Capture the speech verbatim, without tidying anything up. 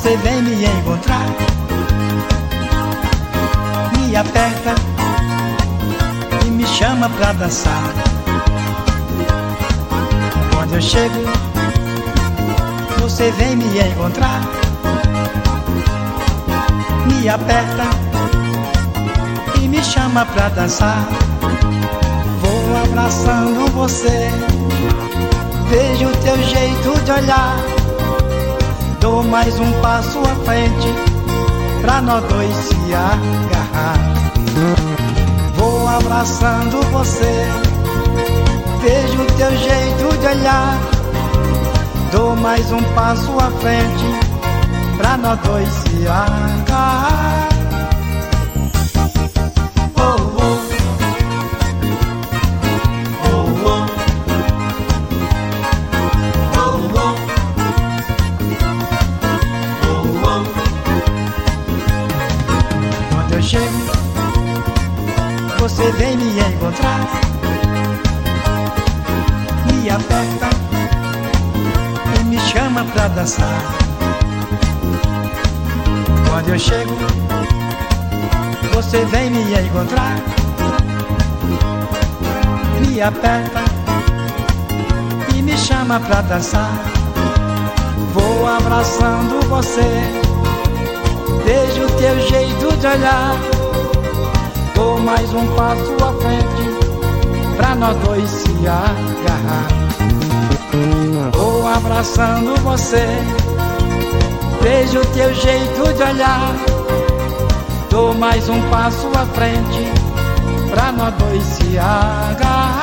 você vem me encontrar, me aperta e me chama pra dançar. Quando eu chego, você vem me encontrar, me aperta e me chama pra dançar. Vou abraçando você, vejo o teu jeito de olhar, dou mais um passo à frente pra nós dois se agarrar. Vou abraçando você, vejo o teu jeito de olhar, dou mais um passo à frente pra nós dois se agarrar. Oh, oh. Oh, oh. Oh, oh. Oh, oh. Quando eu chego, você vem me encontrar, me aperta e me chama pra dançar. Quando eu chego, você vem me encontrar, me aperta e me chama pra dançar. Vou abraçando você, vejo o teu jeito de olhar, dou mais um passo à frente pra nós dois se agarrar. Vou abraçando você, vejo o teu jeito de olhar, dou mais um passo à frente pra nós dois se agarrar.